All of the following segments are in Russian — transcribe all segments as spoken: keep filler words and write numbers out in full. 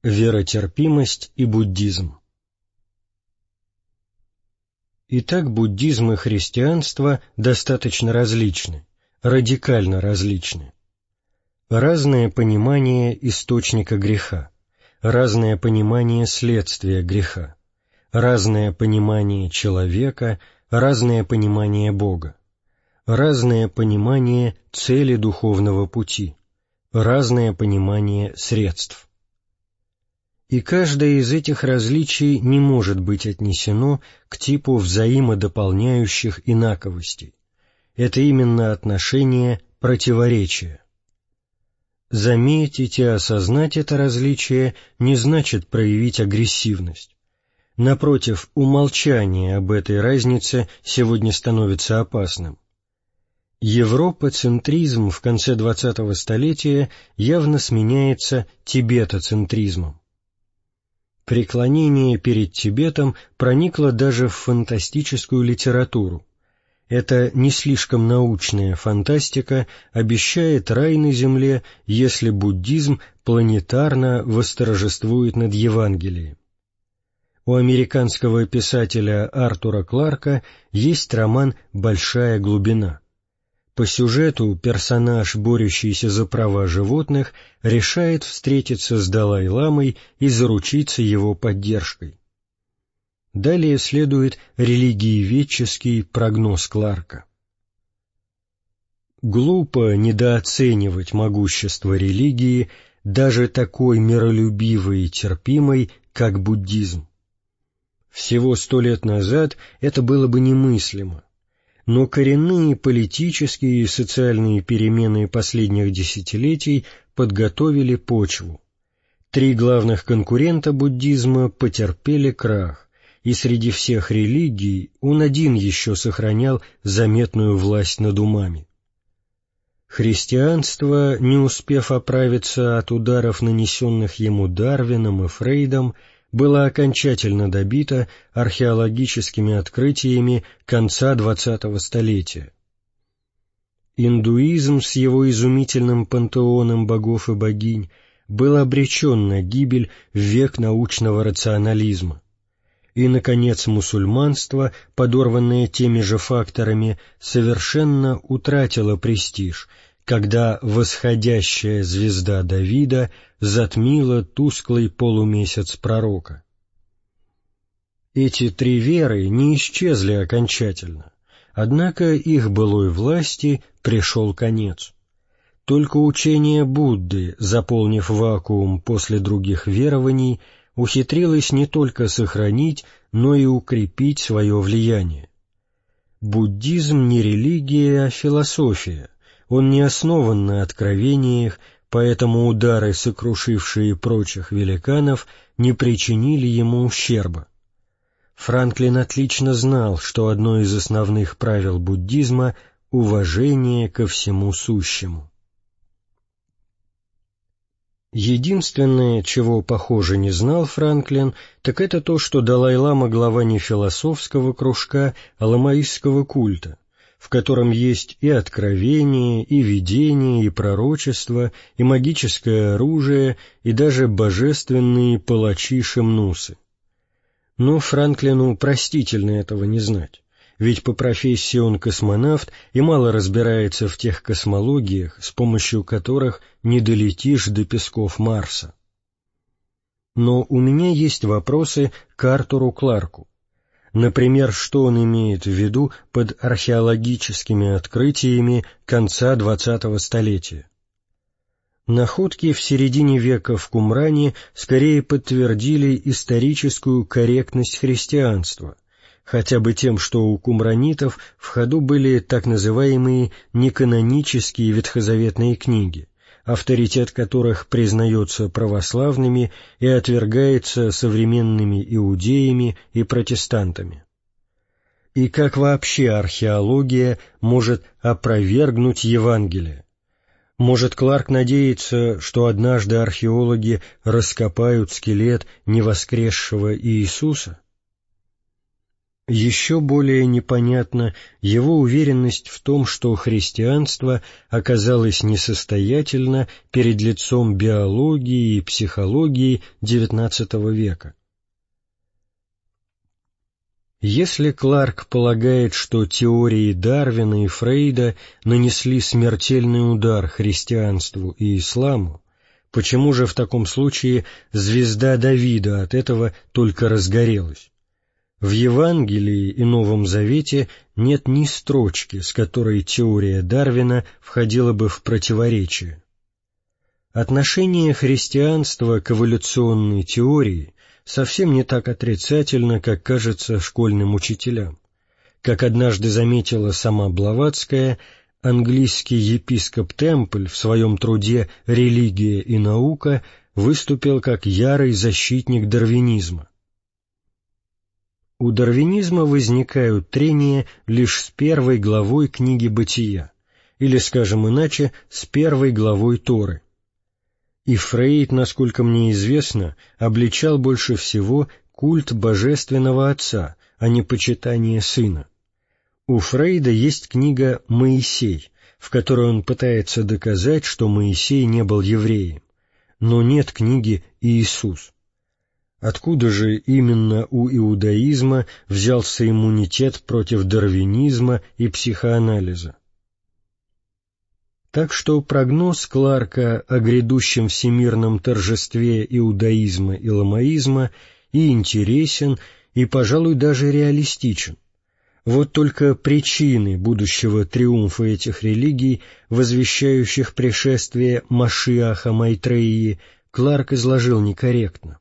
Веротерпимость и буддизм. Итак, буддизм и христианство достаточно различны, радикально различны. Разное понимание источника греха, разное понимание следствия греха, разное понимание человека, разное понимание Бога, разное понимание цели духовного пути, разное понимание средств. И каждое из этих различий не может быть отнесено к типу взаимодополняющих инаковостей. Это именно отношение противоречия. Заметить и осознать это различие не значит проявить агрессивность. Напротив, умолчание об этой разнице сегодня становится опасным. Европоцентризм в конце двадцатого столетия явно сменяется тибетоцентризмом. Преклонение перед Тибетом проникло даже в фантастическую литературу. Эта не слишком научная фантастика обещает рай на земле, если буддизм планетарно восторжествует над Евангелием. У американского писателя Артура Кларка есть роман «Большая глубина». По сюжету персонаж, борющийся за права животных, решает встретиться с Далай-ламой и заручиться его поддержкой. Далее следует религиеведческий прогноз Кларка. Глупо недооценивать могущество религии, даже такой миролюбивой и терпимой, как буддизм. Всего сто лет назад это было бы немыслимо. Но коренные политические и социальные перемены последних десятилетий подготовили почву. Три главных конкурента буддизма потерпели крах, и среди всех религий он один еще сохранял заметную власть над умами. Христианство, не успев оправиться от ударов, нанесенных ему Дарвином и Фрейдом, было окончательно добито археологическими открытиями конца двадцатого столетия. Индуизм с его изумительным пантеоном богов и богинь был обречен на гибель в век научного рационализма. И, наконец, мусульманство, подорванное теми же факторами, совершенно утратило престиж, когда восходящая звезда Давида затмила тусклый полумесяц пророка. Эти три веры не исчезли окончательно, однако их былой власти пришел конец. Только учение Будды, заполнив вакуум после других верований, ухитрилось не только сохранить, но и укрепить свое влияние. Буддизм не религия, а философия. Он не основан на откровениях, поэтому удары, сокрушившие прочих великанов, не причинили ему ущерба. Франклин отлично знал, что одно из основных правил буддизма — уважение ко всему сущему. Единственное, чего, похоже, не знал Франклин, так это то, что Далай-лама — глава не философского кружка, а ламаистского культа, в котором есть и откровение, и видение, и пророчество, и магическое оружие, и даже божественные палачи-шимнусы. Но Франклину простительно этого не знать, ведь по профессии он космонавт и мало разбирается в тех космологиях, с помощью которых не долетишь до песков Марса. Но у меня есть вопросы к Артуру Кларку. Например, что он имеет в виду под археологическими открытиями конца двадцатого столетия? Находки в середине века в Кумране скорее подтвердили историческую корректность христианства, хотя бы тем, что у кумранитов в ходу были так называемые неканонические ветхозаветные книги, авторитет которых признается православными и отвергается современными иудеями и протестантами. И как вообще археология может опровергнуть Евангелие? Может, Кларк надеется, что однажды археологи раскопают скелет невоскресшего Иисуса? Еще более непонятна его уверенность в том, что христианство оказалось несостоятельно перед лицом биологии и психологии девятнадцатого века. Если Кларк полагает, что теории Дарвина и Фрейда нанесли смертельный удар христианству и исламу, почему же в таком случае звезда Давида от этого только разгорелась? В Евангелии и Новом Завете нет ни строчки, с которой теория Дарвина входила бы в противоречие. Отношение христианства к эволюционной теории совсем не так отрицательно, как кажется школьным учителям. Как однажды заметила сама Блаватская, английский епископ Темпль в своем труде «Религия и наука» выступил как ярый защитник дарвинизма. У дарвинизма возникают трения лишь с первой главой книги «Бытия», или, скажем иначе, с первой главой Торы. И Фрейд, насколько мне известно, обличал больше всего культ божественного отца, а не почитание сына. У Фрейда есть книга «Моисей», в которой он пытается доказать, что Моисей не был евреем, но нет книги «Иисус». Откуда же именно у иудаизма взялся иммунитет против дарвинизма и психоанализа? Так что прогноз Кларка о грядущем всемирном торжестве иудаизма и ламаизма и интересен, и, пожалуй, даже реалистичен. Вот только причины будущего триумфа этих религий, возвещающих пришествие Машиаха Майтреи, Кларк изложил некорректно.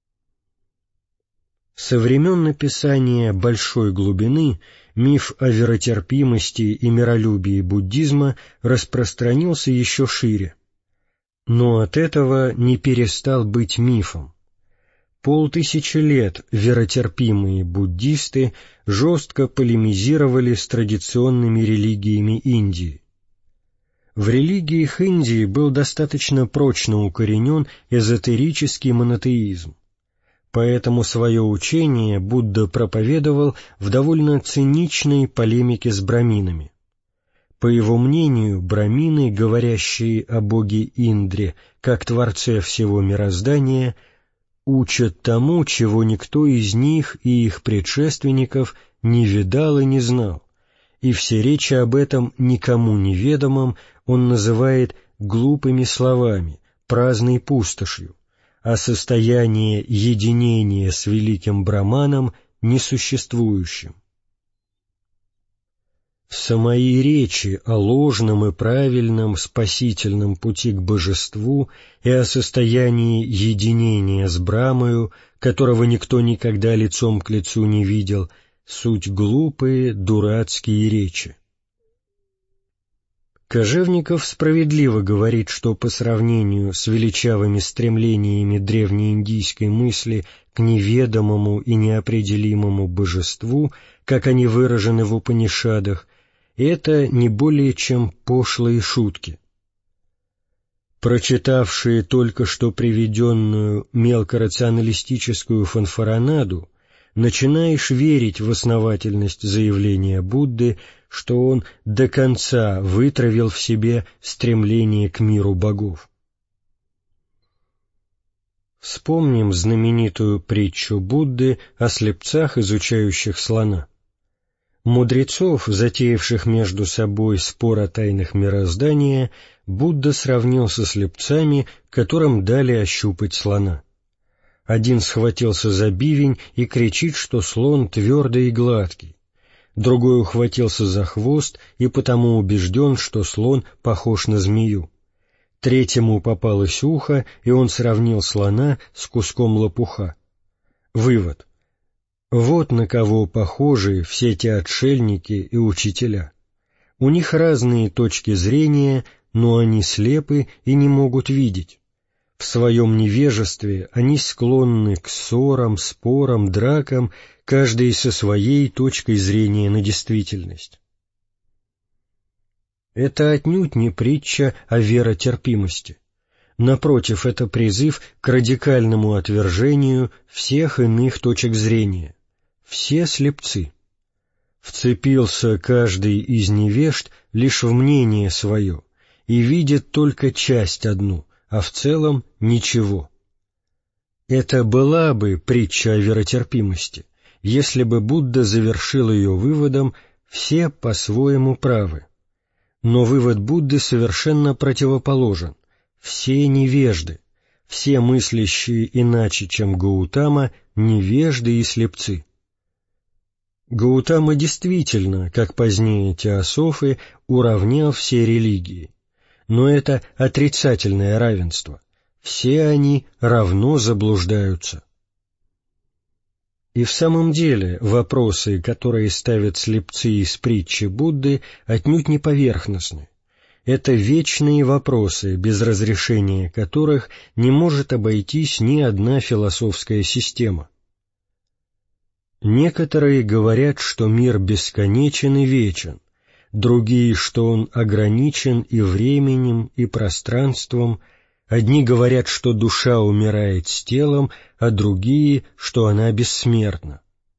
Со времен написания «Большой глубины» миф о веротерпимости и миролюбии буддизма распространился еще шире. Но от этого не перестал быть мифом. Полтысячи лет веротерпимые буддисты жестко полемизировали с традиционными религиями Индии. В религиях Индии был достаточно прочно укоренен эзотерический монотеизм. Поэтому свое учение Будда проповедовал в довольно циничной полемике с браминами. По его мнению, брамины, говорящие о боге Индре как творце всего мироздания, учат тому, чего никто из них и их предшественников не видал и не знал, и все речи об этом никому неведомом он называет глупыми словами, праздной пустошью, а состояние единения с великим Браманом несуществующим. Самои речи о ложном и правильном спасительном пути к божеству и о состоянии единения с Брамою, которого никто никогда лицом к лицу не видел, суть глупые, дурацкие речи. Кожевников справедливо говорит, что по сравнению с величавыми стремлениями древнеиндийской мысли к неведомому и неопределимому божеству, как они выражены в Упанишадах, это не более чем пошлые шутки. Прочитавшие только что приведенную мелкорационалистическую фанфаронаду, начинаешь верить в основательность заявления Будды, что он до конца вытравил в себе стремление к миру богов. Вспомним знаменитую притчу Будды о слепцах, изучающих слона. Мудрецов, затеявших между собой спор о тайнах мироздания, Будда сравнил со слепцами, которым дали ощупать слона. Один схватился за бивень и кричит, что слон твердый и гладкий. Другой ухватился за хвост и потому убежден, что слон похож на змею. Третьему попалось ухо, и он сравнил слона с куском лопуха. Вывод. Вот на кого похожи все эти отшельники и учителя. У них разные точки зрения, но они слепы и не могут видеть. В своем невежестве они склонны к ссорам, спорам, дракам, каждый со своей точкой зрения на действительность. Это отнюдь не притча о веротерпимости. Напротив, это призыв к радикальному отвержению всех иных точек зрения. Все слепцы. Вцепился каждый из невежд лишь в мнение свое и видит только часть одну, а в целом ничего. Это была бы притча о веротерпимости, если бы Будда завершил ее выводом «все по-своему правы». Но вывод Будды совершенно противоположен. Все невежды, все мыслящие иначе, чем Гаутама, невежды и слепцы. Гаутама действительно, как позднее теософы, уравнял все религии. Но это отрицательное равенство. Все они равно заблуждаются. И в самом деле вопросы, которые ставят слепцы из притчи Будды, отнюдь не поверхностны. Это вечные вопросы, без разрешения которых не может обойтись ни одна философская система. Некоторые говорят, что мир бесконечен и вечен, другие, что он ограничен и временем, и пространством, одни говорят, что душа умирает с телом, а другие, что она бессмертна.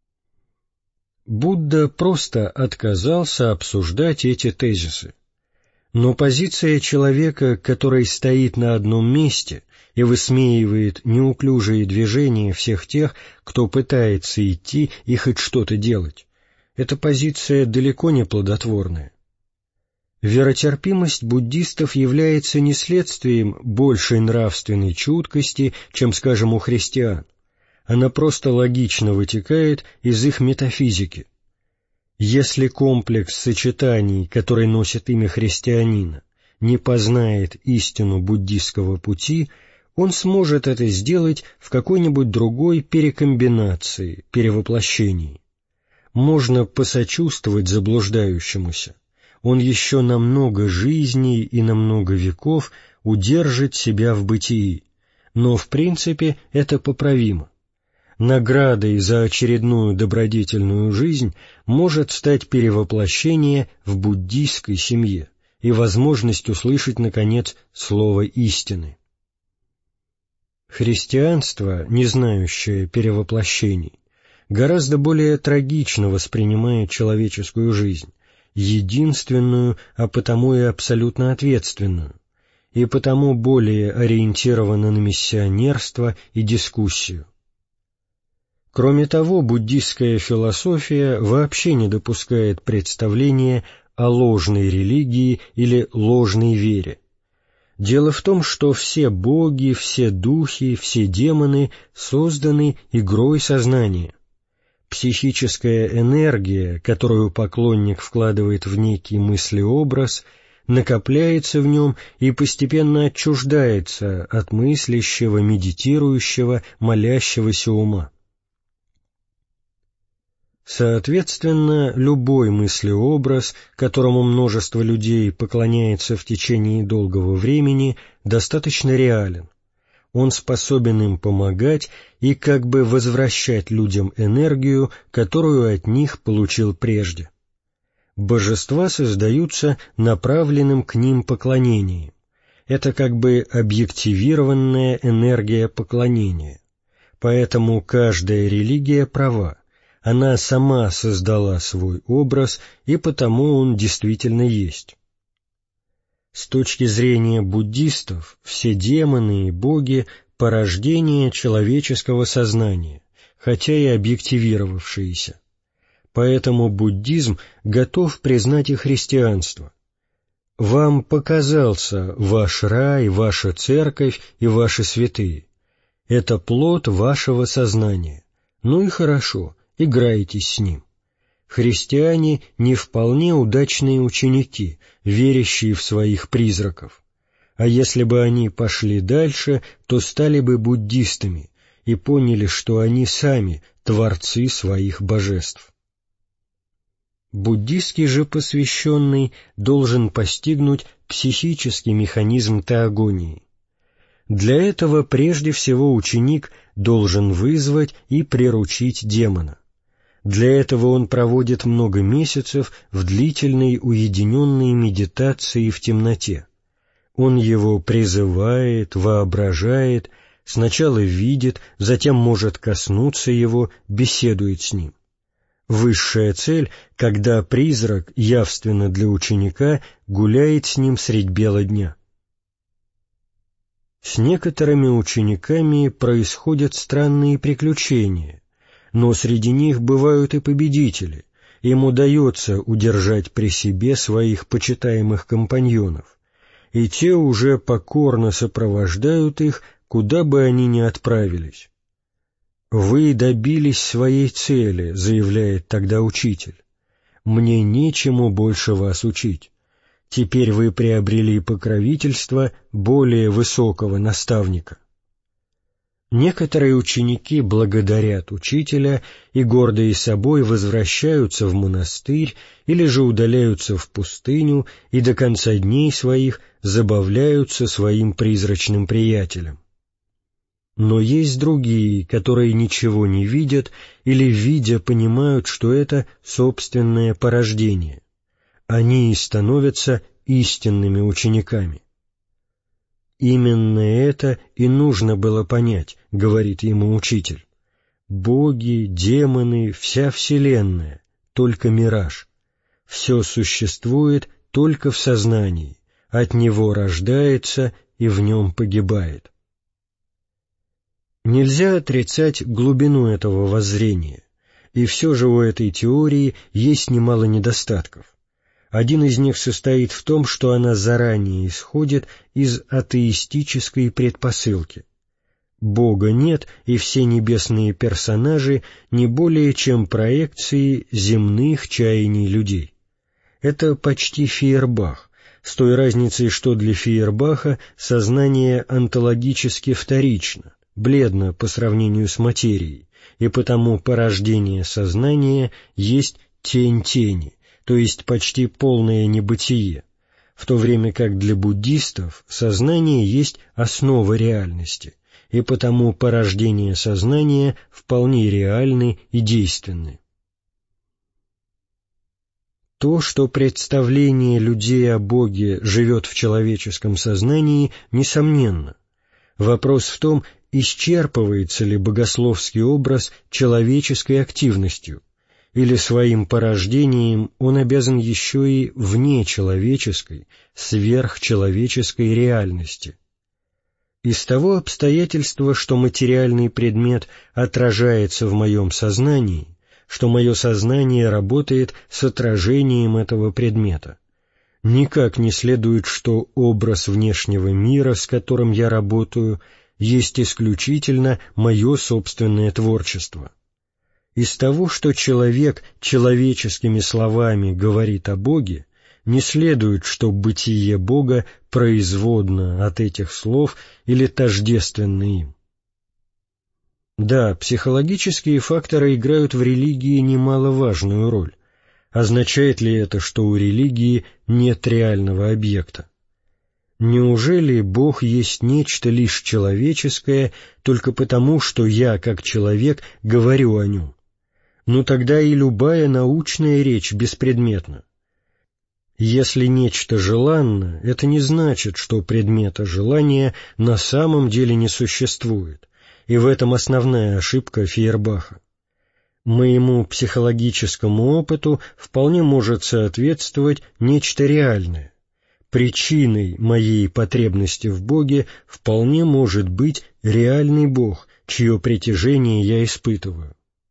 Будда просто отказался обсуждать эти тезисы. Но позиция человека, который стоит на одном месте и высмеивает неуклюжие движения всех тех, кто пытается идти и хоть что-то делать, эта позиция далеко не плодотворная. Веротерпимость буддистов является не следствием большей нравственной чуткости, чем, скажем, у христиан. Она просто логично вытекает из их метафизики. Если комплекс сочетаний, который носит имя христианина, не познает истину буддистского пути, он сможет это сделать в какой-нибудь другой перекомбинации, перевоплощении. Можно посочувствовать заблуждающемуся. Он еще на много жизней и на много веков удержит себя в бытии, но в принципе это поправимо. Наградой за очередную добродетельную жизнь может стать перевоплощение в буддийской семье и возможность услышать, наконец, слово истины. Христианство, не знающее перевоплощений, гораздо более трагично воспринимает человеческую жизнь, единственную, а потому и абсолютно ответственную, и потому более ориентировано на миссионерство и дискуссию. Кроме того, буддистская философия вообще не допускает представления о ложной религии или ложной вере. Дело в том, что все боги, все духи, все демоны созданы игрой сознания. Психическая энергия, которую поклонник вкладывает в некий мыслеобраз, накопляется в нем и постепенно отчуждается от мыслящего, медитирующего, молящегося ума. Соответственно, любой мыслеобраз, которому множество людей поклоняется в течение долгого времени, достаточно реален. Он способен им помогать и как бы возвращать людям энергию, которую от них получил прежде. Божества создаются направленным к ним поклонением. Это как бы объективированная энергия поклонения. Поэтому каждая религия права. Она сама создала свой образ, и потому он действительно есть. С точки зрения буддистов, все демоны и боги — порождение человеческого сознания, хотя и объективировавшиеся. Поэтому буддизм готов признать и христианство. Вам показался ваш рай, ваша церковь и ваши святые. Это плод вашего сознания. Ну и хорошо, играйтесь с ним. Христиане не вполне удачные ученики, верящие в своих призраков. А если бы они пошли дальше, то стали бы буддистами и поняли, что они сами творцы своих божеств. Буддистский же посвященный должен постигнуть психический механизм теогонии. Для этого прежде всего ученик должен вызвать и приручить демона. Для этого он проводит много месяцев в длительной уединенной медитации в темноте. Он его призывает, воображает, сначала видит, затем может коснуться его, беседует с ним. Высшая цель, когда призрак явственно для ученика гуляет с ним средь бела дня. С некоторыми учениками происходят странные приключения, но среди них бывают и победители, им удается удержать при себе своих почитаемых компаньонов, и те уже покорно сопровождают их, куда бы они ни отправились. «Вы добились своей цели», — заявляет тогда учитель. «Мне нечему больше вас учить. Теперь вы приобрели покровительство более высокого наставника». Некоторые ученики благодарят учителя и, гордые собой, возвращаются в монастырь или же удаляются в пустыню и до конца дней своих забавляются своим призрачным приятелем. Но есть другие, которые ничего не видят или, видя, понимают, что это собственное порождение. Они и становятся истинными учениками. «Именно это и нужно было понять», — говорит ему учитель. «Боги, демоны, вся вселенная — только мираж. Все существует только в сознании, от него рождается и в нем погибает». Нельзя отрицать глубину этого воззрения, и все же у этой теории есть немало недостатков. Один из них состоит в том, что она заранее исходит из атеистической предпосылки. Бога нет, и все небесные персонажи не более чем проекции земных чаяний людей. Это почти Фейербах, с той разницей, что для Фейербаха сознание онтологически вторично, бледно по сравнению с материей, и потому порождение сознания есть тень тени, то есть почти полное небытие, в то время как для буддистов сознание есть основа реальности, и потому порождение сознания вполне реальны и действенны. То, что представление людей о Боге живет в человеческом сознании, несомненно. Вопрос в том, исчерпывается ли богословский образ человеческой активностью, или своим порождением он обязан еще и внечеловеческой, сверхчеловеческой реальности. Из того обстоятельства, что материальный предмет отражается в моем сознании, что мое сознание работает с отражением этого предмета, никак не следует, что образ внешнего мира, с которым я работаю, есть исключительно мое собственное творчество. Из того, что человек человеческими словами говорит о Боге, не следует, что бытие Бога производно от этих слов или тождественно им. Да, психологические факторы играют в религии немаловажную роль. Означает ли это, что у религии нет реального объекта? Неужели Бог есть нечто лишь человеческое только потому, что я, как человек, говорю о нем? Ну тогда и любая научная речь беспредметна. Если нечто желанно, это не значит, что предмета желания на самом деле не существует, и в этом основная ошибка Фейербаха. Моему психологическому опыту вполне может соответствовать нечто реальное. Причиной моей потребности в Боге вполне может быть реальный Бог, чье притяжение я испытываю.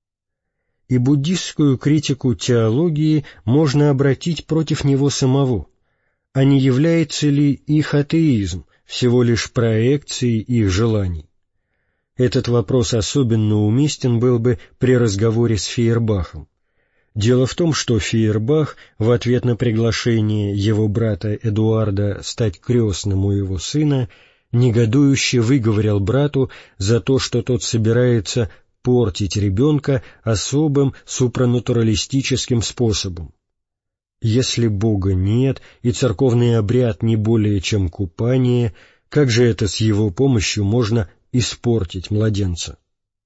И буддистскую критику теологии можно обратить против него самого. А не является ли их атеизм всего лишь проекцией их желаний? Этот вопрос особенно уместен был бы при разговоре с Фейербахом. Дело в том, что Фейербах в ответ на приглашение его брата Эдуарда стать крестным у его сына негодующе выговорил брату за то, что тот собирается портить ребенка особым супранатуралистическим способом. Если Бога нет и церковный обряд не более чем купание, как же это с его помощью можно испортить младенца?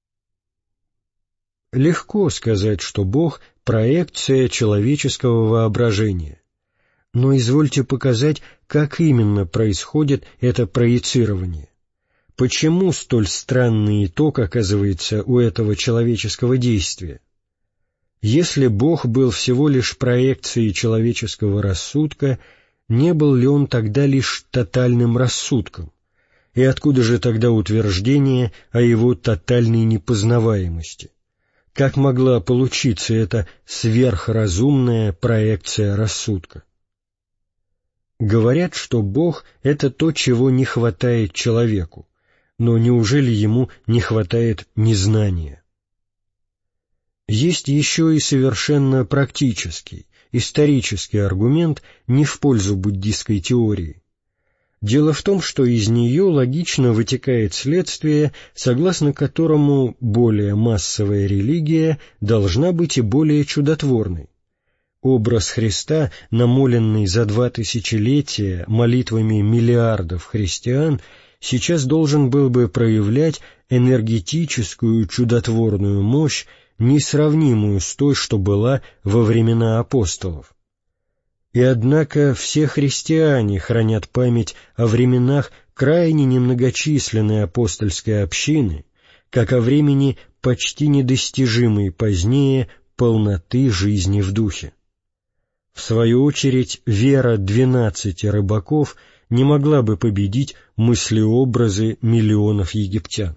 Легко сказать, что Бог — проекция человеческого воображения. Но извольте показать, как именно происходит это проецирование. Почему столь странный итог оказывается у этого человеческого действия? Если Бог был всего лишь проекцией человеческого рассудка, не был ли Он тогда лишь тотальным рассудком? И откуда же тогда утверждение о Его тотальной непознаваемости? Как могла получиться эта сверхразумная проекция рассудка? Говорят, что Бог — это то, чего не хватает человеку, но неужели Ему не хватает незнания? Есть еще и совершенно практический, исторический аргумент не в пользу буддистской теории. Дело в том, что из нее логично вытекает следствие, согласно которому более массовая религия должна быть и более чудотворной. Образ Христа, намоленный за два тысячелетия молитвами миллиардов христиан, сейчас должен был бы проявлять энергетическую чудотворную мощь, несравнимую с той, что была во времена апостолов. И однако все христиане хранят память о временах крайне немногочисленной апостольской общины, как о времени почти недостижимой позднее полноты жизни в духе. В свою очередь, вера двенадцати рыбаков не могла бы победить мыслеобразы миллионов египтян.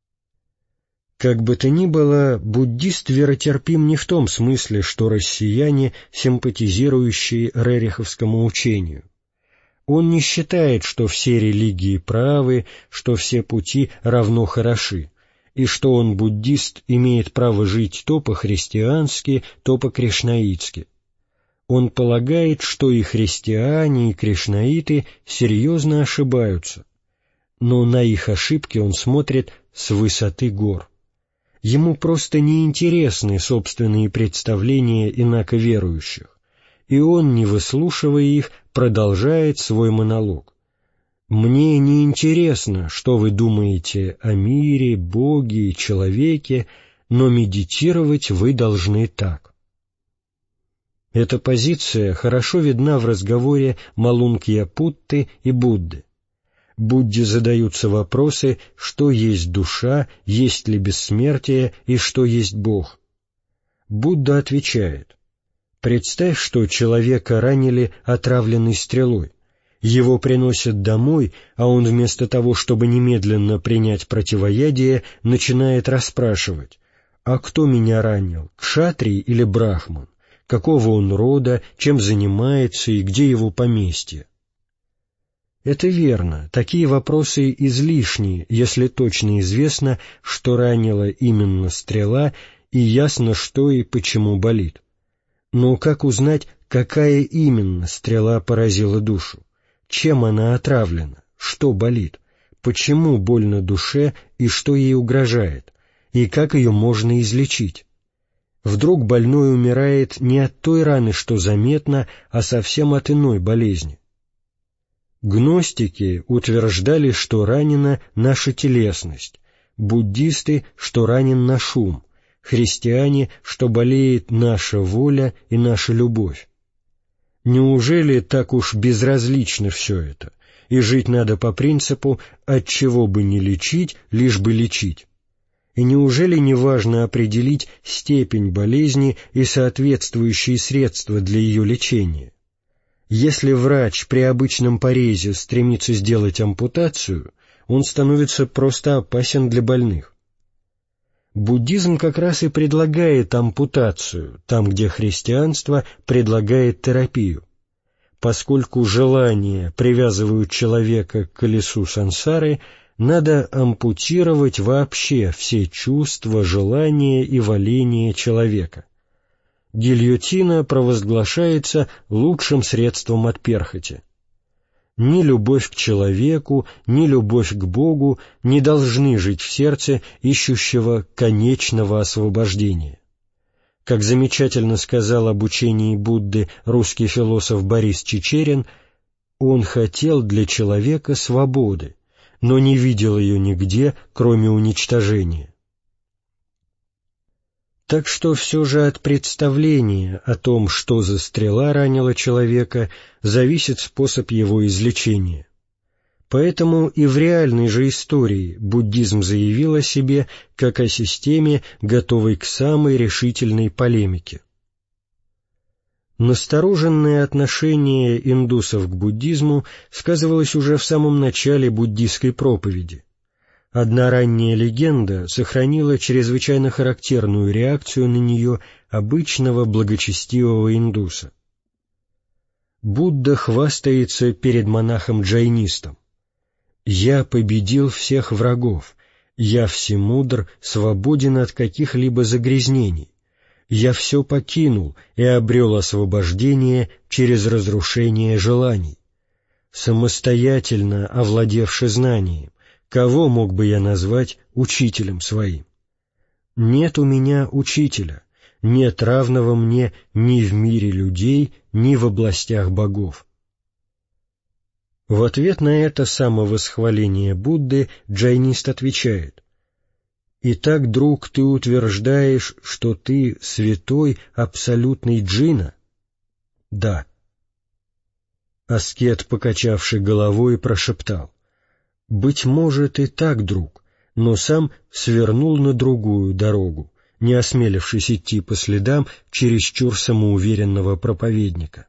Как бы то ни было, буддист веротерпим не в том смысле, что россияне, симпатизирующие рериховскому учению. Он не считает, что все религии правы, что все пути равно хороши, и что он, буддист, имеет право жить то по-христиански, то по-кришнаитски. Он полагает, что и христиане, и кришнаиты серьезно ошибаются, но на их ошибки он смотрит с высоты гор. Ему просто неинтересны собственные представления инаковерующих, и он, не выслушивая их, продолжает свой монолог. «Мне не интересно, что вы думаете о мире, Боге и человеке, но медитировать вы должны так». Эта позиция хорошо видна в разговоре Малункья-Путты и Будды. Будде задаются вопросы, что есть душа, есть ли бессмертие и что есть Бог. Будда отвечает: «Представь, что человека ранили отравленной стрелой. Его приносят домой, а он вместо того, чтобы немедленно принять противоядие, начинает расспрашивать: «А кто меня ранил, кшатрий или брахман? Какого он рода, чем занимается и где его поместье?» Это верно, такие вопросы излишни, если точно известно, что ранила именно стрела, и ясно, что и почему болит. Но как узнать, какая именно стрела поразила душу? Чем она отравлена? Что болит? Почему больно душе и что ей угрожает? И как ее можно излечить? Вдруг больной умирает не от той раны, что заметно, а совсем от иной болезни. Гностики утверждали, что ранена наша телесность, буддисты, что ранен наш ум, христиане, что болеет наша воля и наша любовь. Неужели так уж безразлично все это, и жить надо по принципу «от чего бы не лечить, лишь бы лечить»? И неужели не важно определить степень болезни и соответствующие средства для ее лечения? Если врач при обычном порезе стремится сделать ампутацию, он становится просто опасен для больных. Буддизм как раз и предлагает ампутацию, там, где христианство предлагает терапию. Поскольку желания привязывают человека к колесу сансары, надо ампутировать вообще все чувства, желания и воления человека. Гильотина провозглашается лучшим средством от перхоти. Ни любовь к человеку, ни любовь к Богу не должны жить в сердце ищущего конечного освобождения. Как замечательно сказал об учении Будды русский философ Борис Чичерин, он хотел для человека свободы, но не видел ее нигде, кроме уничтожения. Так что все же от представления о том, что за стрела ранила человека, зависит способ его излечения. Поэтому и в реальной же истории буддизм заявил о себе как о системе, готовой к самой решительной полемике. Настороженное отношение индусов к буддизму сказывалось уже в самом начале буддистской проповеди. Одна ранняя легенда сохранила чрезвычайно характерную реакцию на нее обычного благочестивого индуса. Будда хвастается перед монахом-джайнистом: «Я победил всех врагов, я всемудр, свободен от каких-либо загрязнений. Я все покинул и обрел освобождение через разрушение желаний. Самостоятельно овладевши знанием, кого мог бы я назвать учителем своим? Нет у меня учителя, нет равного мне ни в мире людей, ни в областях богов». В ответ на это самовосхваление Будды джайнист отвечает: «Итак, друг, ты утверждаешь, что ты святой, абсолютный джина?» «Да». Аскет, покачавший головой, прошептал: «Быть может и так, друг, но сам свернул на другую дорогу, не осмелившись идти по следам чересчур самоуверенного проповедника».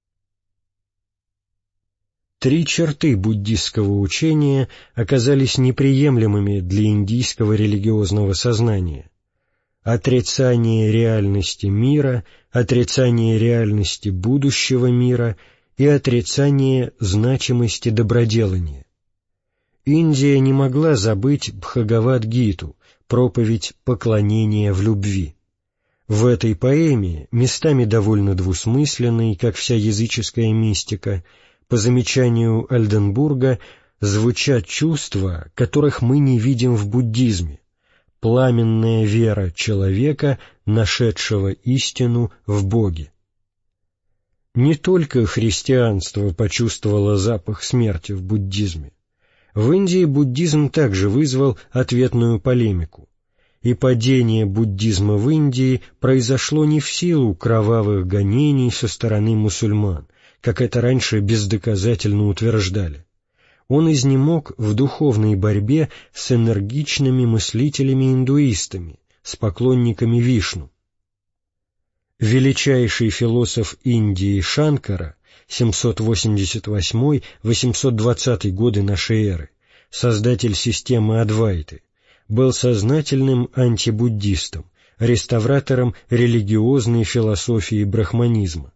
Три черты буддистского учения оказались неприемлемыми для индийского религиозного сознания: отрицание реальности мира, отрицание реальности будущего мира и отрицание значимости доброделания. Индия не могла забыть Бхагавад-гиту, проповедь поклонения в любви. В этой поэме, местами довольно двусмысленной, как вся языческая мистика, по замечанию Альденбурга, звучат чувства, которых мы не видим в буддизме: пламенная вера человека, нашедшего истину в Боге. Не только христианство почувствовало запах смерти в буддизме. В Индии буддизм также вызвал ответную полемику, и падение буддизма в Индии произошло не в силу кровавых гонений со стороны мусульман, как это раньше бездоказательно утверждали. Он изнемог в духовной борьбе с энергичными мыслителями-индуистами, с поклонниками Вишну. Величайший философ Индии Шанкара, семьсот восемьдесят восьмой — восемьсот двадцатый годы нашей эры, создатель системы Адвайты, был сознательным антибуддистом, реставратором религиозной философии брахманизма.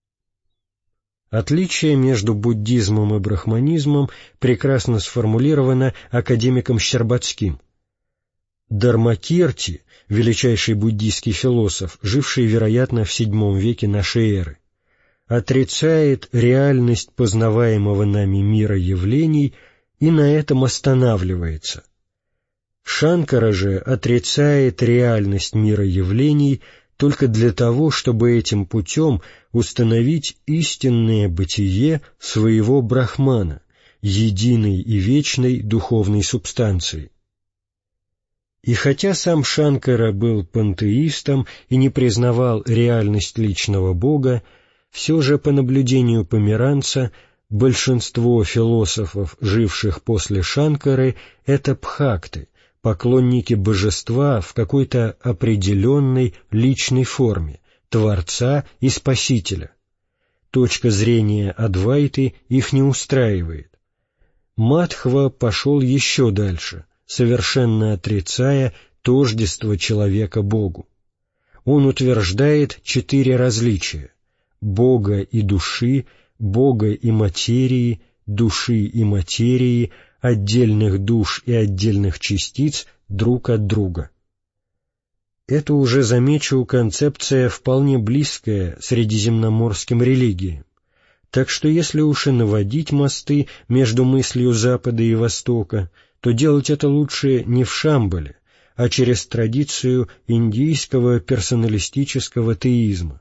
Отличие между буддизмом и брахманизмом прекрасно сформулировано академиком Щербацким. Дharmakirti, величайший буддийский философ, живший, вероятно, в седьмом веке нашей эры, отрицает реальность познаваемого нами мира явлений и на этом останавливается. Шанкара же отрицает реальность мира явлений только для того, чтобы этим путем установить истинное бытие своего брахмана, единой и вечной духовной субстанции. И хотя сам Шанкара был пантеистом и не признавал реальность личного Бога, все же, по наблюдению померанца, большинство философов, живших после Шанкары, — это бхакты, поклонники божества в какой-то определенной личной форме, Творца и Спасителя. Точка зрения Адвайты их не устраивает. Мадхва пошел еще дальше, совершенно отрицая тождество человека Богу. Он утверждает четыре различия: Бога и души, Бога и материи, души и материи, отдельных душ и отдельных частиц друг от друга. Это уже, замечу, концепция вполне близкая средиземноморским религиям, так что если уж и наводить мосты между мыслью Запада и Востока, то делать это лучше не в Шамбале, а через традицию индийского персоналистического теизма.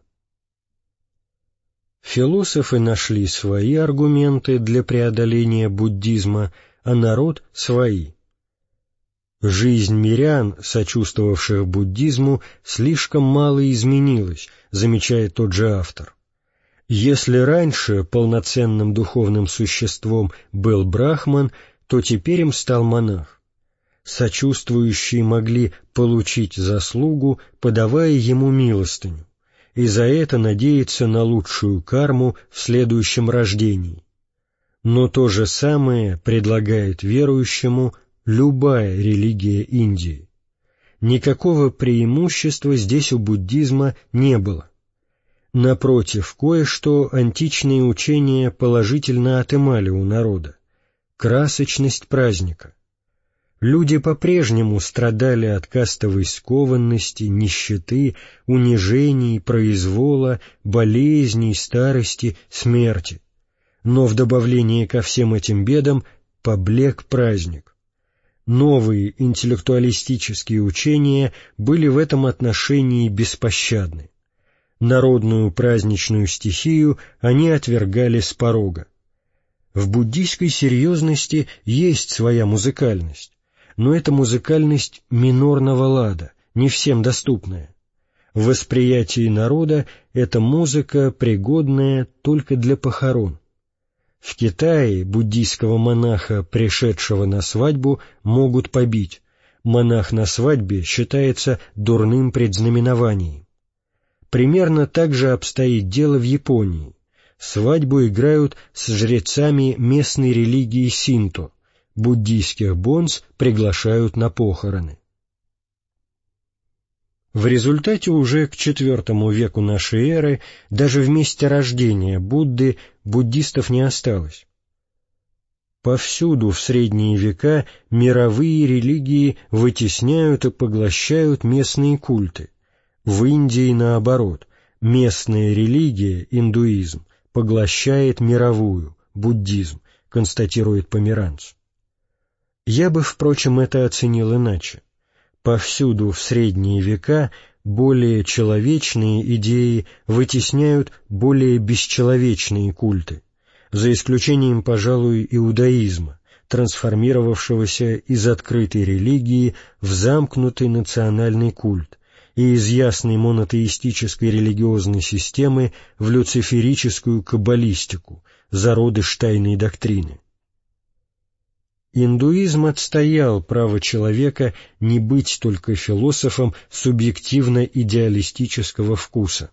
Философы нашли свои аргументы для преодоления буддизма, а народ — свои. Жизнь мирян, сочувствовавших буддизму, слишком мало изменилась, замечает тот же автор. Если раньше полноценным духовным существом был брахман, то теперь им стал монах. Сочувствующие могли получить заслугу, подавая ему милостыню, и за это надеяться на лучшую карму в следующем рождении. Но то же самое предлагает верующему любая религия Индии. Никакого преимущества здесь у буддизма не было. Напротив, кое-что античные учения положительно отымали у народа — красочность праздника. Люди по-прежнему страдали от кастовой скованности, нищеты, унижений, произвола, болезней, старости, смерти. Но в добавлении ко всем этим бедам поблек праздник. Новые интеллектуалистические учения были в этом отношении беспощадны. Народную праздничную стихию они отвергали с порога. В буддийской серьезности есть своя музыкальность, но это музыкальность минорного лада, не всем доступная. В восприятии народа эта музыка пригодная только для похорон. В Китае буддийского монаха, пришедшего на свадьбу, могут побить. Монах на свадьбе считается дурным предзнаменованием. Примерно так же обстоит дело в Японии. Свадьбу играют с жрецами местной религии синто. Буддийских бонз приглашают на похороны. В результате уже к четвертому веку нашей эры даже в месте рождения Будды буддистов не осталось. Повсюду в средние века мировые религии вытесняют и поглощают местные культы. В Индии, наоборот, местная религия, индуизм, поглощает мировую, буддизм, констатирует Померанц. Я бы, впрочем, это оценил иначе. Повсюду в средние века более человечные идеи вытесняют более бесчеловечные культы, за исключением, пожалуй, иудаизма, трансформировавшегося из открытой религии в замкнутый национальный культ и из ясной монотеистической религиозной системы в люциферическую каббалистику, зародыш тайной доктрины. Индуизм отстоял право человека не быть только философом субъективно-идеалистического вкуса.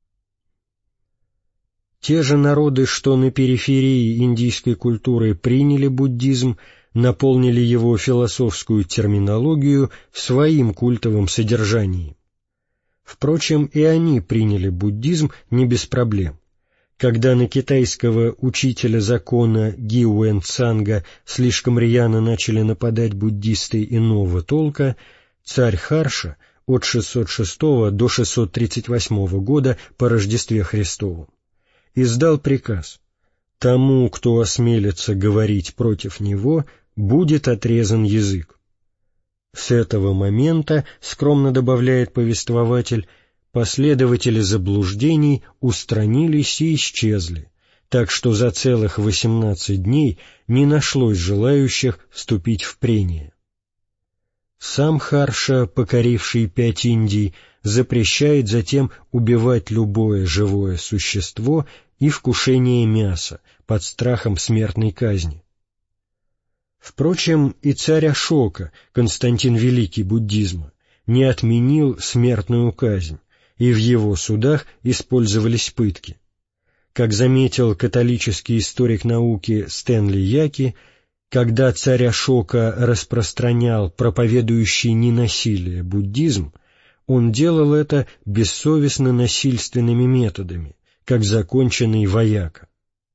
Те же народы, что на периферии индийской культуры приняли буддизм, наполнили его философскую терминологию своим культовым содержанием. Впрочем, и они приняли буддизм не без проблем. Когда на китайского учителя закона Ги Уэн-Цанга слишком рьяно начали нападать буддисты иного толка, царь Харша от шестьсот шестого до шестьсот тридцать восьмого года по Рождестве Христову издал приказ: «Тому, кто осмелится говорить против него, будет отрезан язык». С этого момента, скромно добавляет повествователь, последователи заблуждений устранились и исчезли, так что за целых восемнадцать дней не нашлось желающих вступить в прения. Сам Харша, покоривший пять Индий, запрещает затем убивать любое живое существо и вкушение мяса под страхом смертной казни. Впрочем, и царь Ашока, Константин Великий буддизма, не отменил смертную казнь, и в его судах использовались пытки. Как заметил католический историк науки Стэнли Яки, когда царь Ашока распространял проповедующий ненасилие буддизм, он делал это бессовестно насильственными методами, как законченный вояка.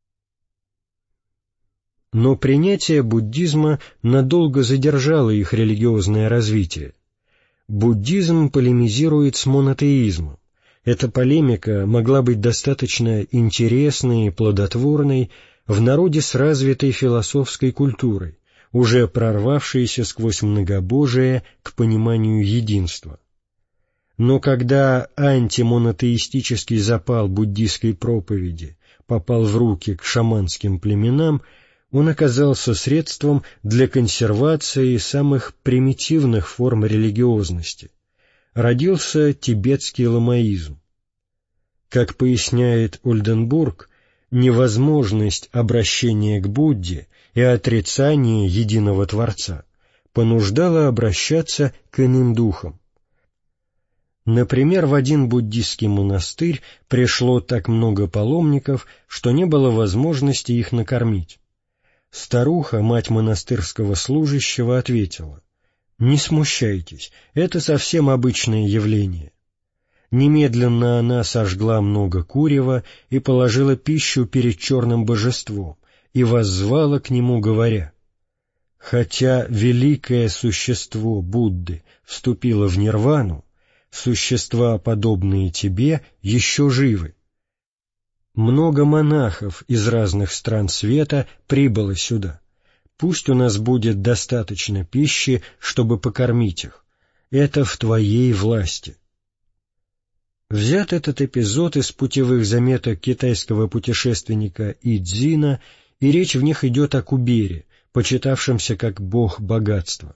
Но принятие буддизма надолго задержало их религиозное развитие. Буддизм полемизирует с монотеизмом. Эта полемика могла быть достаточно интересной и плодотворной в народе с развитой философской культурой, уже прорвавшейся сквозь многобожие к пониманию единства. Но когда антимонотеистический запал буддийской проповеди попал в руки к шаманским племенам, он оказался средством для консервации самых примитивных форм религиозности. Родился тибетский ламаизм. Как поясняет Ольденбург, невозможность обращения к Будде и отрицание единого Творца понуждало обращаться к иным духам. Например, в один буддийский монастырь пришло так много паломников, что не было возможности их накормить. Старуха, мать монастырского служащего, ответила: «Не смущайтесь, это совсем обычное явление». Немедленно она сожгла много курева и положила пищу перед черным божеством и воззвала к нему, говоря: «Хотя великое существо Будды вступило в нирвану, существа, подобные тебе, еще живы. Много монахов из разных стран света прибыло сюда. Пусть у нас будет достаточно пищи, чтобы покормить их. Это в твоей власти». Взят этот эпизод из путевых заметок китайского путешественника Идзина, и речь в них идет о кубере, почитавшемся как бог богатства.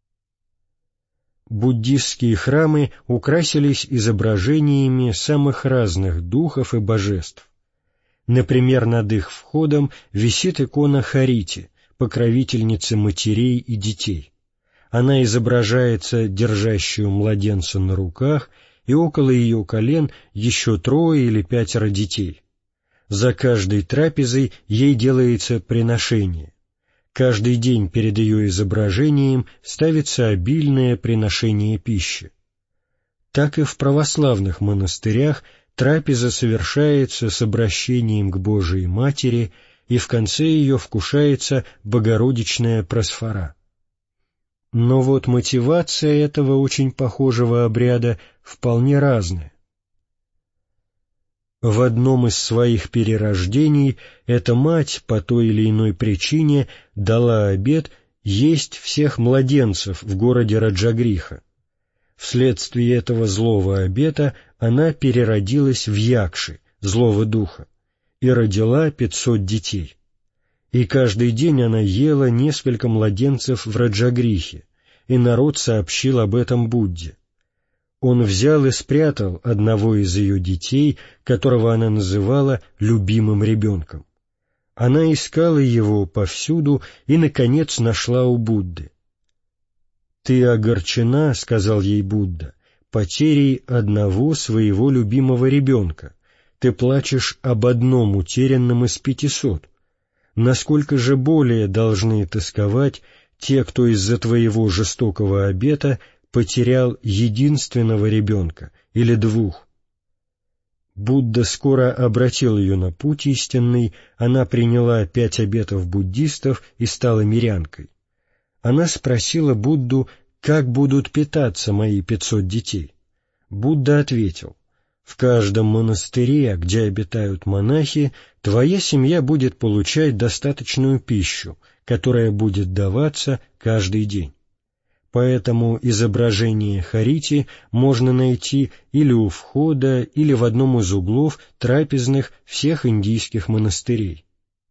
Буддистские храмы украсились изображениями самых разных духов и божеств. Например, над их входом висит икона Харити, покровительницы матерей и детей. Она изображается держащую младенца на руках, и около ее колен еще трое или пятеро детей. За каждой трапезой ей делается приношение. Каждый день перед ее изображением ставится обильное приношение пищи. Так и в православных монастырях трапеза совершается с обращением к Божией Матери, и в конце ее вкушается богородичная просфора. Но вот мотивация этого очень похожего обряда вполне разная. В одном из своих перерождений эта мать по той или иной причине дала обет есть всех младенцев в городе Раджагриха. Вследствие этого злого обета она переродилась в Якши, злого духа, и родила пятьсот детей. И каждый день она ела несколько младенцев в Раджагрихе, и народ сообщил об этом Будде. Он взял и спрятал одного из ее детей, которого она называла любимым ребенком. Она искала его повсюду и, наконец, нашла у Будды. «Ты огорчена, — сказал ей Будда, — потерей одного своего любимого ребенка. Ты плачешь об одном утерянном из пятисот. Насколько же более должны тосковать те, кто из-за твоего жестокого обета потерял единственного ребенка или двух». Будда скоро обратил ее на путь истинный, она приняла пять обетов буддистов и стала мирянкой. Она спросила Будду, как будут питаться мои пятьсот детей. Будда ответил: «В каждом монастыре, где обитают монахи, твоя семья будет получать достаточную пищу, которая будет даваться каждый день. Поэтому изображение Харити можно найти или у входа, или в одном из углов трапезных всех индийских монастырей».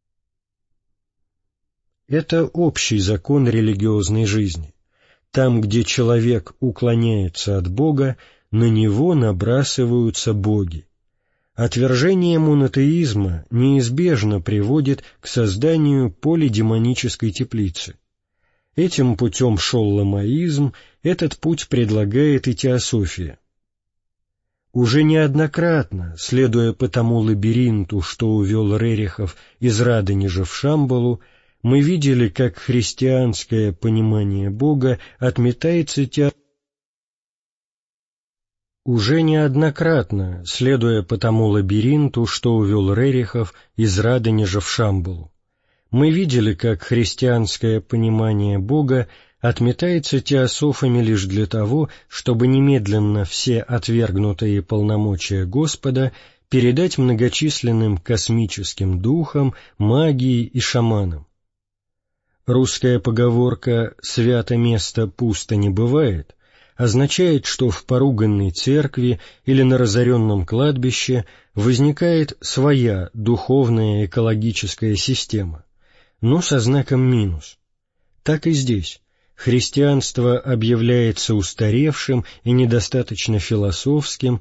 Это общий закон религиозной жизни. Там, где человек уклоняется от Бога, на него набрасываются боги. Отвержение монотеизма неизбежно приводит к созданию полидемонической теплицы. Этим путем шел ламаизм, этот путь предлагает и теософия. Уже неоднократно, следуя по тому лабиринту, что увел Рерихов из Радонежа в Шамбалу, мы видели, как христианское понимание Бога отметается теософией. Уже неоднократно, следуя по тому лабиринту, что увел Рерихов из Радонежа в Шамбалу, мы видели, как христианское понимание Бога отметается теософами лишь для того, чтобы немедленно все отвергнутые полномочия Господа передать многочисленным космическим духам, магии и шаманам. Русская поговорка «свято место пусто не бывает» означает, что в поруганной церкви или на разоренном кладбище возникает своя духовная экологическая система, но со знаком минус. Так и здесь. Христианство объявляется устаревшим и недостаточно философским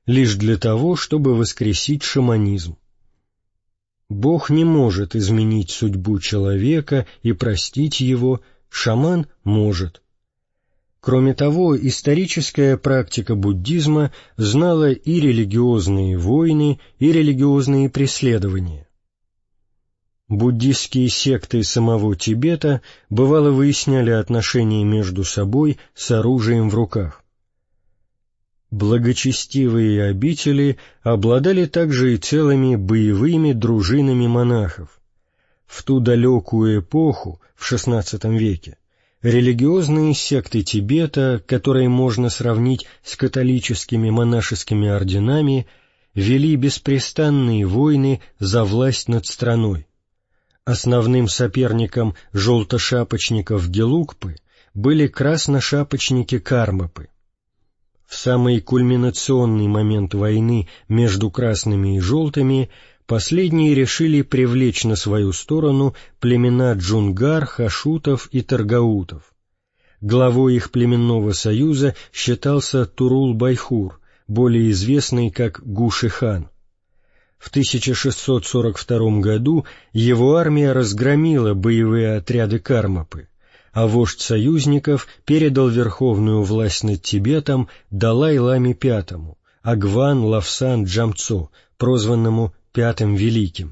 лишь для того, чтобы воскресить шаманизм. Бог не может изменить судьбу человека и простить его, шаман может. Кроме того, историческая практика буддизма знала и религиозные войны, и религиозные преследования. Буддистские секты самого Тибета бывало выясняли отношения между собой с оружием в руках. Благочестивые обители обладали также и целыми боевыми дружинами монахов. В ту далекую эпоху, в шестнадцатом веке, религиозные секты Тибета, которые можно сравнить с католическими монашескими орденами, вели беспрестанные войны за власть над страной. Основным соперником желтошапочников Гелугпы были красношапочники Кармапы. В самый кульминационный момент войны между красными и желтыми последние решили привлечь на свою сторону племена Джунгар, Хашутов и Таргаутов. Главой их племенного союза считался Турул-Байхур, более известный как Гуши-хан. В тысяча шестьсот сорок втором году его армия разгромила боевые отряды Кармапы, а вождь союзников передал верховную власть над Тибетом Далай-ламе пятому, Агван Лавсан Джамцо, прозванному Пятым Великим.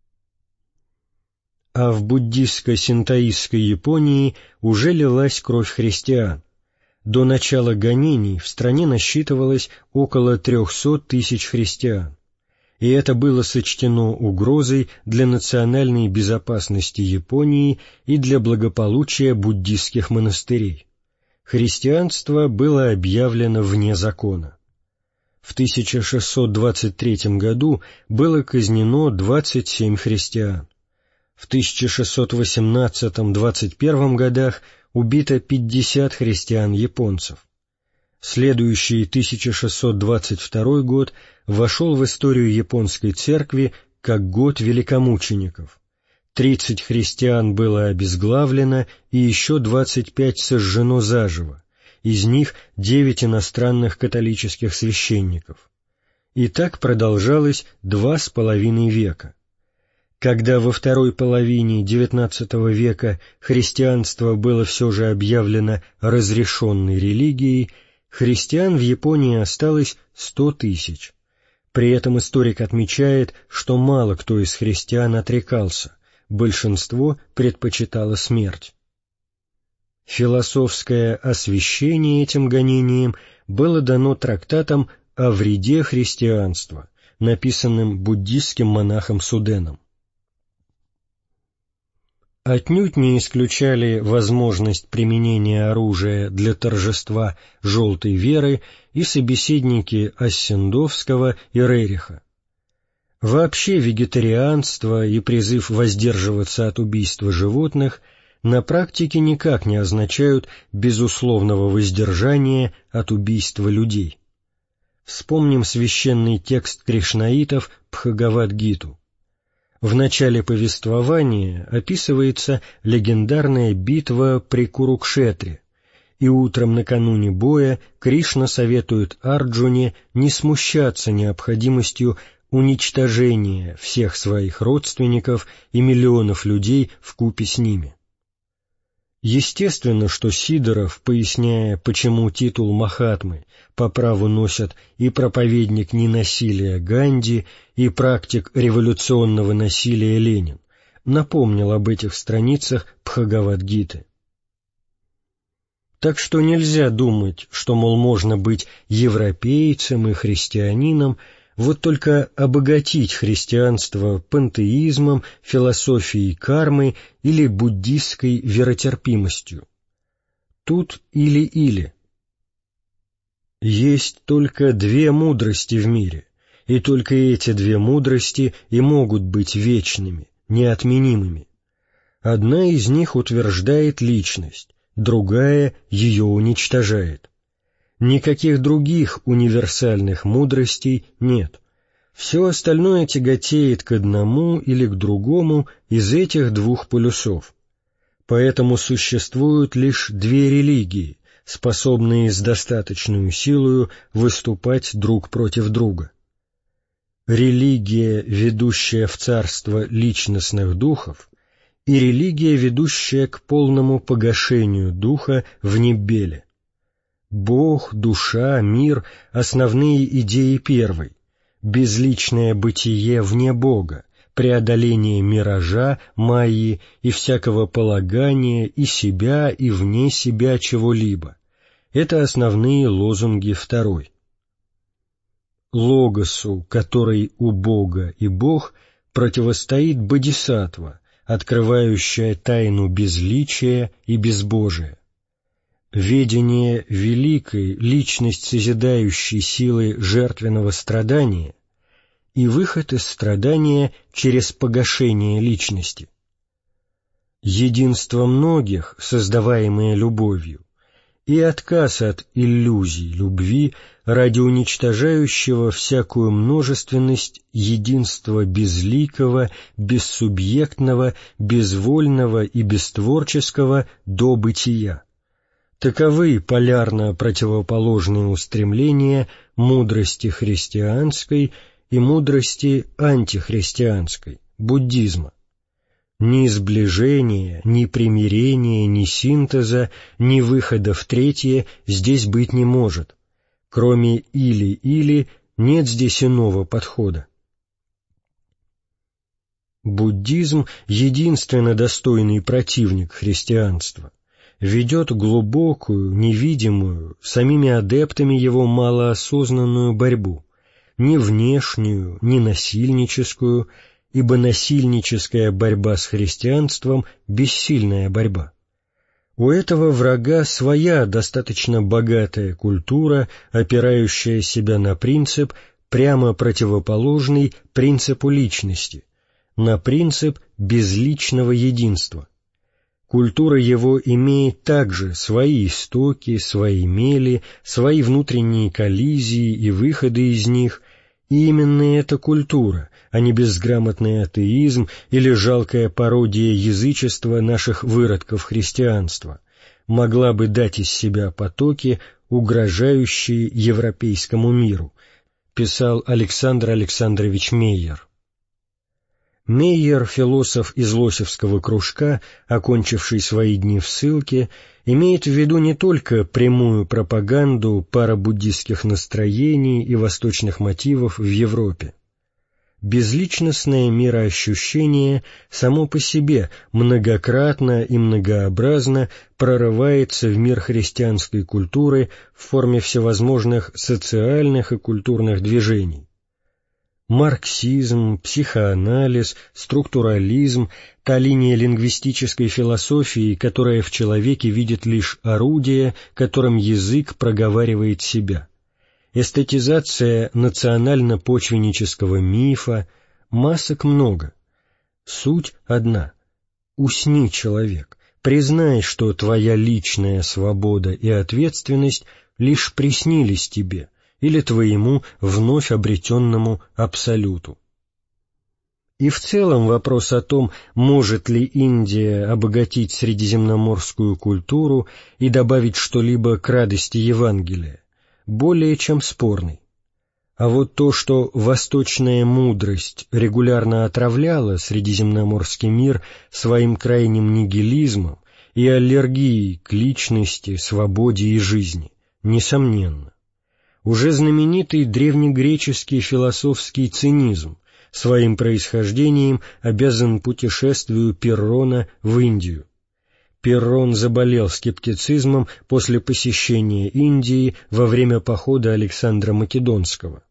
А в буддистско-синтоистской Японии уже лилась кровь христиан. До начала гонений в стране насчитывалось около трехсот тысяч христиан, и это было сочтено угрозой для национальной безопасности Японии и для благополучия буддистских монастырей. Христианство было объявлено вне закона. В тысяча шестьсот двадцать третьем году было казнено двадцать семь христиан. В тысяча шестьсот восемнадцатом — двадцать первом годах убито пятьдесят христиан-японцев. Следующий тысяча шестьсот двадцать второй год вошел в историю японской церкви как год великомучеников. тридцать христиан было обезглавлено и еще двадцать пять сожжено заживо, из них девять иностранных католических священников. И так продолжалось два с половиной века. Когда во второй половине девятнадцатого века христианство было все же объявлено разрешенной религией, христиан в Японии осталось сто тысяч. При этом историк отмечает, что мало кто из христиан отрекался, большинство предпочитало смерть. Философское освещение этим гонением было дано трактатом о вреде христианства, написанным буддистским монахом Суденом. Отнюдь не исключали возможность применения оружия для торжества желтой веры и собеседники Оссендовского и Рериха. Вообще вегетарианство и призыв воздерживаться от убийства животных на практике никак не означают безусловного воздержания от убийства людей. Вспомним священный текст кришнаитов Бхагавад-гиту. В начале повествования описывается легендарная битва при Курукшетре, и утром накануне боя Кришна советует Арджуне не смущаться необходимостью уничтожения всех своих родственников и миллионов людей вкупе с ними. Естественно, что Сидоров, поясняя, почему титул Махатмы по праву носят и проповедник ненасилия Ганди, и практик революционного насилия Ленин, напомнил об этих страницах Бхагавад-гиты. Так что нельзя думать, что, мол, можно быть европейцем и христианином, вот только обогатить христианство пантеизмом, философией кармы или буддистской веротерпимостью. Тут или-или. Есть только две мудрости в мире, и только эти две мудрости и могут быть вечными, неотменимыми. Одна из них утверждает личность, другая ее уничтожает. Никаких других универсальных мудростей нет. Все остальное тяготеет к одному или к другому из этих двух полюсов. Поэтому существуют лишь две религии, способные с достаточной силою выступать друг против друга. Религия, ведущая в царство личностных духов, и религия, ведущая к полному погашению духа в небеле. Бог, душа, мир — основные идеи первой, безличное бытие вне Бога, преодоление миража, майи и всякого полагания и себя, и вне себя чего-либо. Это основные лозунги второй. Логосу, который у Бога и Бог, противостоит бодисаттва, открывающая тайну безличия и безбожия. Ведение великой, личность созидающей силы жертвенного страдания и выход из страдания через погашение личности. Единство многих, создаваемое любовью, и отказ от иллюзий любви ради уничтожающего всякую множественность единства безликого, бессубъектного, безвольного и бестворческого до бытия. Таковы полярно противоположные устремления мудрости христианской и мудрости антихристианской, буддизма. Ни сближения, ни примирения, ни синтеза, ни выхода в третье здесь быть не может. Кроме или-или нет здесь иного подхода. Буддизм, единственно достойный противник христианства, ведет глубокую, невидимую, самими адептами его малоосознанную борьбу, ни внешнюю, ни насильническую, ибо насильническая борьба с христианством — бессильная борьба. У этого врага своя достаточно богатая культура, опирающая себя на принцип, прямо противоположный принципу личности, на принцип безличного единства. Культура его имеет также свои истоки, свои мели, свои внутренние коллизии и выходы из них, и именно эта культура, а не безграмотный атеизм или жалкая пародия язычества наших выродков христианства, могла бы дать из себя потоки, угрожающие европейскому миру, писал Александр Александрович Мейер. Мейер, философ из Лосевского кружка, окончивший свои дни в ссылке, имеет в виду не только прямую пропаганду парабуддистских настроений и восточных мотивов в Европе. Безличностное мироощущение само по себе многократно и многообразно прорывается в мир христианской культуры в форме всевозможных социальных и культурных движений. Марксизм, психоанализ, структурализм, та линия лингвистической философии, которая в человеке видит лишь орудие, которым язык проговаривает себя. Эстетизация национально-почвеннического мифа, масок много. Суть одна. Усни, человек, признай, что твоя личная свобода и ответственность лишь приснились тебе или твоему вновь обретенному абсолюту. И в целом вопрос о том, может ли Индия обогатить средиземноморскую культуру и добавить что-либо к радости Евангелия, более чем спорный. А вот то, что восточная мудрость регулярно отравляла средиземноморский мир своим крайним нигилизмом и аллергией к личности, свободе и жизни, несомненно. Уже знаменитый древнегреческий философский цинизм своим происхождением обязан путешествию Пиррона в Индию. Пиррон заболел скептицизмом после посещения Индии во время похода Александра Македонского.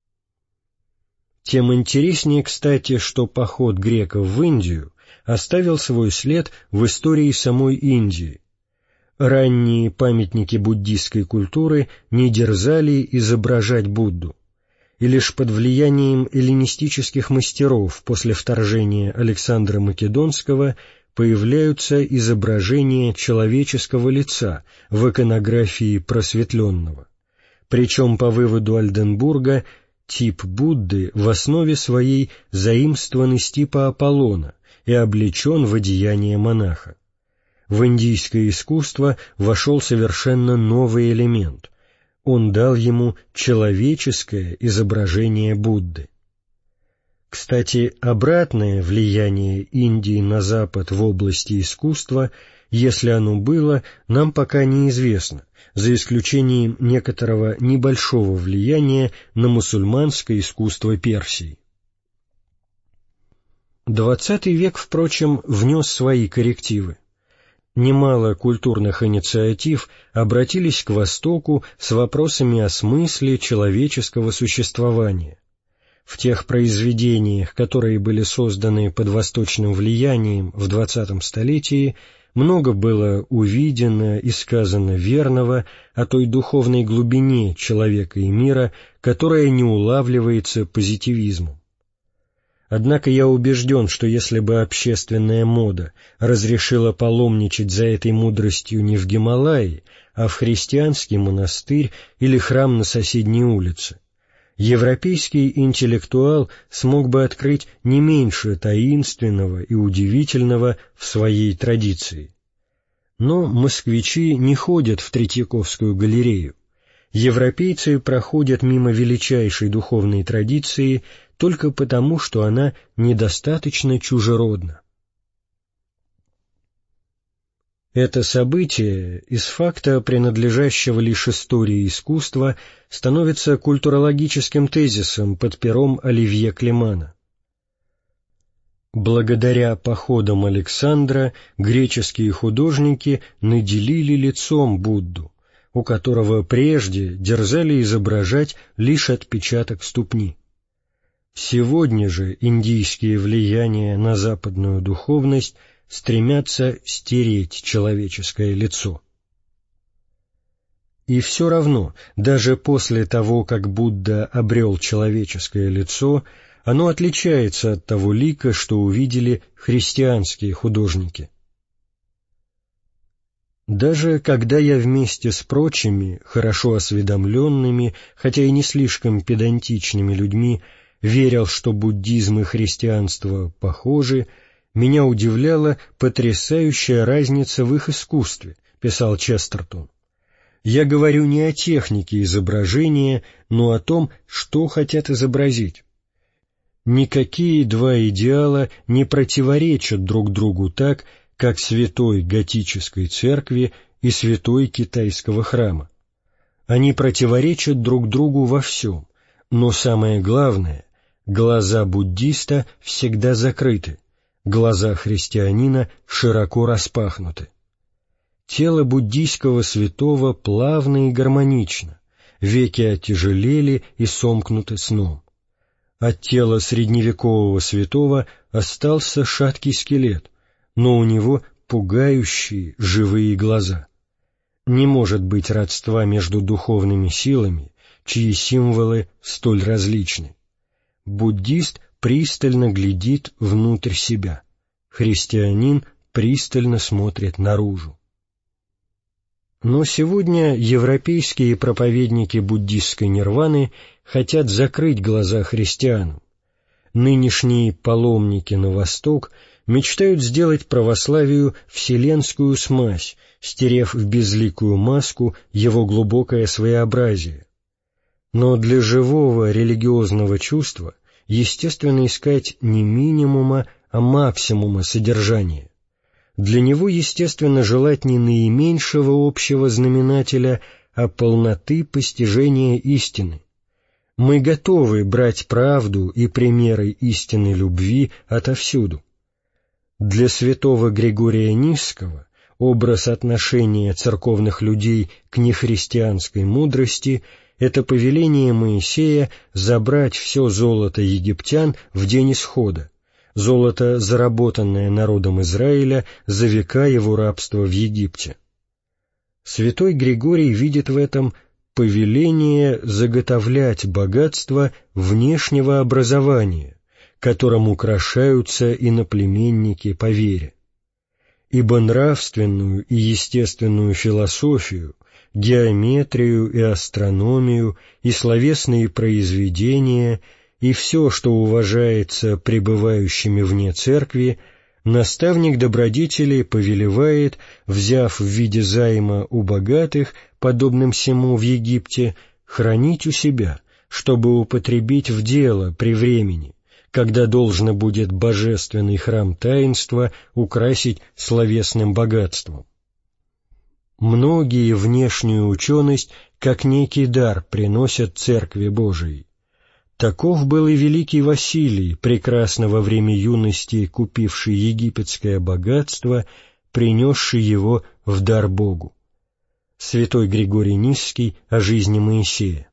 Тем интереснее, кстати, что поход греков в Индию оставил свой след в истории самой Индии. Ранние памятники буддистской культуры не дерзали изображать Будду, и лишь под влиянием эллинистических мастеров после вторжения Александра Македонского появляются изображения человеческого лица в иконографии просветленного. Причем, по выводу Альденбурга, тип Будды в основе своей заимствован из типа Аполлона и облечен в одеяние монаха. В индийское искусство вошел совершенно новый элемент. Он дал ему человеческое изображение Будды. Кстати, обратное влияние Индии на Запад в области искусства, если оно было, нам пока неизвестно, за исключением некоторого небольшого влияния на мусульманское искусство Персии. Двадцатый век, впрочем, внес свои коррективы. Немало культурных инициатив обратились к Востоку с вопросами о смысле человеческого существования. В тех произведениях, которые были созданы под восточным влиянием в двадцатом столетии, много было увидено и сказано верного о той духовной глубине человека и мира, которая не улавливается позитивизмом. Однако я убежден, что если бы общественная мода разрешила паломничать за этой мудростью не в Гималаи, а в христианский монастырь или храм на соседней улице, европейский интеллектуал смог бы открыть не меньше таинственного и удивительного в своей традиции. Но москвичи не ходят в Третьяковскую галерею. Европейцы проходят мимо величайшей духовной традиции только потому, что она недостаточно чужеродна. Это событие из факта, принадлежащего лишь истории искусства, становится культурологическим тезисом под пером Оливье Клемана. Благодаря походам Александра греческие художники наделили лицом Будду, у которого прежде дерзали изображать лишь отпечаток ступни. Сегодня же индийские влияния на западную духовность стремятся стереть человеческое лицо. И все равно, даже после того, как Будда обрел человеческое лицо, оно отличается от того лика, что увидели христианские художники. Даже когда я вместе с прочими, хорошо осведомленными, хотя и не слишком педантичными людьми, верил, что буддизм и христианство похожи, меня удивляла потрясающая разница в их искусстве, писал Честертон. Я говорю не о технике изображения, но о том, что хотят изобразить. Никакие два идеала не противоречат друг другу так, как святой готической церкви и святой китайского храма. Они противоречат друг другу во всем, но самое главное, глаза буддиста всегда закрыты, глаза христианина широко распахнуты. Тело буддийского святого плавно и гармонично, веки оттяжелели и сомкнуты сном. От тела средневекового святого остался шаткий скелет, но у него пугающие живые глаза. Не может быть родства между духовными силами, чьи символы столь различны. Буддист пристально глядит внутрь себя, христианин пристально смотрит наружу. Но сегодня европейские проповедники буддистской нирваны хотят закрыть глаза христианам. Нынешние паломники на восток мечтают сделать православию вселенскую смесь, стерев в безликую маску его глубокое своеобразие. Но для живого религиозного чувства естественно искать не минимума, а максимума содержания. Для него естественно желать не наименьшего общего знаменателя, а полноты постижения истины. Мы готовы брать правду и примеры истинной любви отовсюду. Для святого Григория Нисского образ отношения церковных людей к нехристианской мудрости — это повеление Моисея забрать все золото египтян в день исхода, золото, заработанное народом Израиля за века его рабства в Египте. Святой Григорий видит в этом повеление заготовлять богатство внешнего образования, которым украшаются иноплеменники по вере. Ибо нравственную и естественную философию, геометрию и астрономию, и словесные произведения, и все, что уважается пребывающими вне церкви, Наставник добродетели повелевает, взяв в виде займа у богатых, подобным сему в Египте, хранить у себя, чтобы употребить в дело при времени, когда должно будет божественный храм таинства украсить словесным богатством. Многие внешнюю ученость, как некий дар, приносят Церкви Божией. Таков был и великий Василий, прекрасно во время юности купивший египетское богатство, принесший его в дар Богу. Святой Григорий Нисский о жизни Моисея.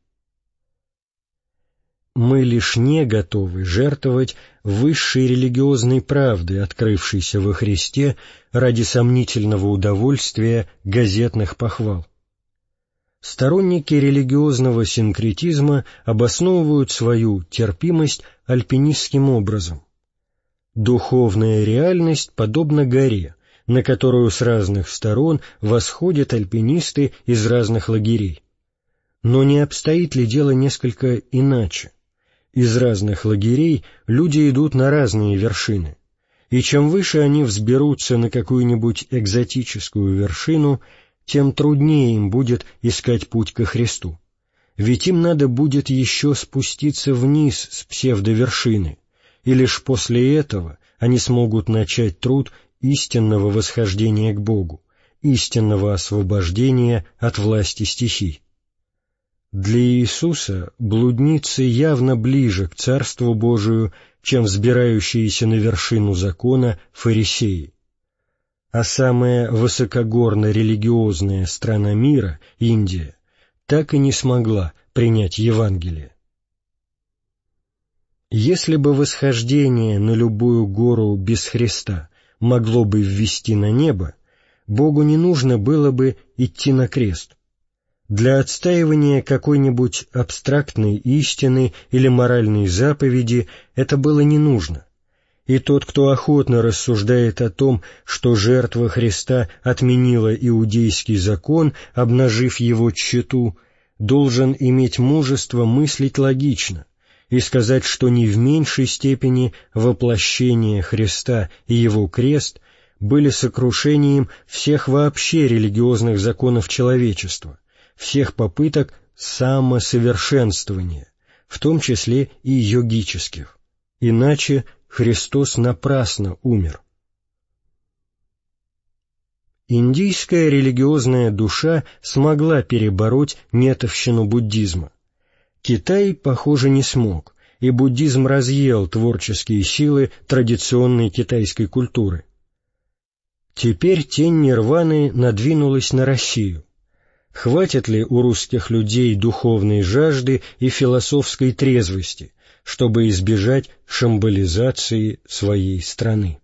Мы лишь не готовы жертвовать высшей религиозной правдой, открывшейся во Христе, ради сомнительного удовольствия газетных похвал. Сторонники религиозного синкретизма обосновывают свою терпимость альпинистским образом. Духовная реальность подобна горе, на которую с разных сторон восходят альпинисты из разных лагерей. Но не обстоит ли дело несколько иначе? Из разных лагерей люди идут на разные вершины, и чем выше они взберутся на какую-нибудь экзотическую вершину, тем труднее им будет искать путь ко Христу. Ведь им надо будет еще спуститься вниз с псевдовершины, и лишь после этого они смогут начать труд истинного восхождения к Богу, истинного освобождения от власти стихий. Для Иисуса блудницы явно ближе к Царству Божию, чем взбирающиеся на вершину закона фарисеи. А самая высокогорно-религиозная страна мира, Индия, так и не смогла принять Евангелие. Если бы восхождение на любую гору без Христа могло бы ввести на небо, Богу не нужно было бы идти на крест. Для отстаивания какой-нибудь абстрактной истины или моральной заповеди это было не нужно. И тот, кто охотно рассуждает о том, что жертва Христа отменила иудейский закон, обнажив его тщету, должен иметь мужество мыслить логично и сказать, что не в меньшей степени воплощение Христа и его крест были сокрушением всех вообще религиозных законов человечества, всех попыток самосовершенствования, в том числе и йогических. Иначе Христос напрасно умер. Индийская религиозная душа смогла перебороть нетовщину буддизма. Китай, похоже, не смог, и буддизм разъел творческие силы традиционной китайской культуры. Теперь тень нирваны надвинулась на Россию. Хватит ли у русских людей духовной жажды и философской трезвости, чтобы избежать шамбализации своей страны?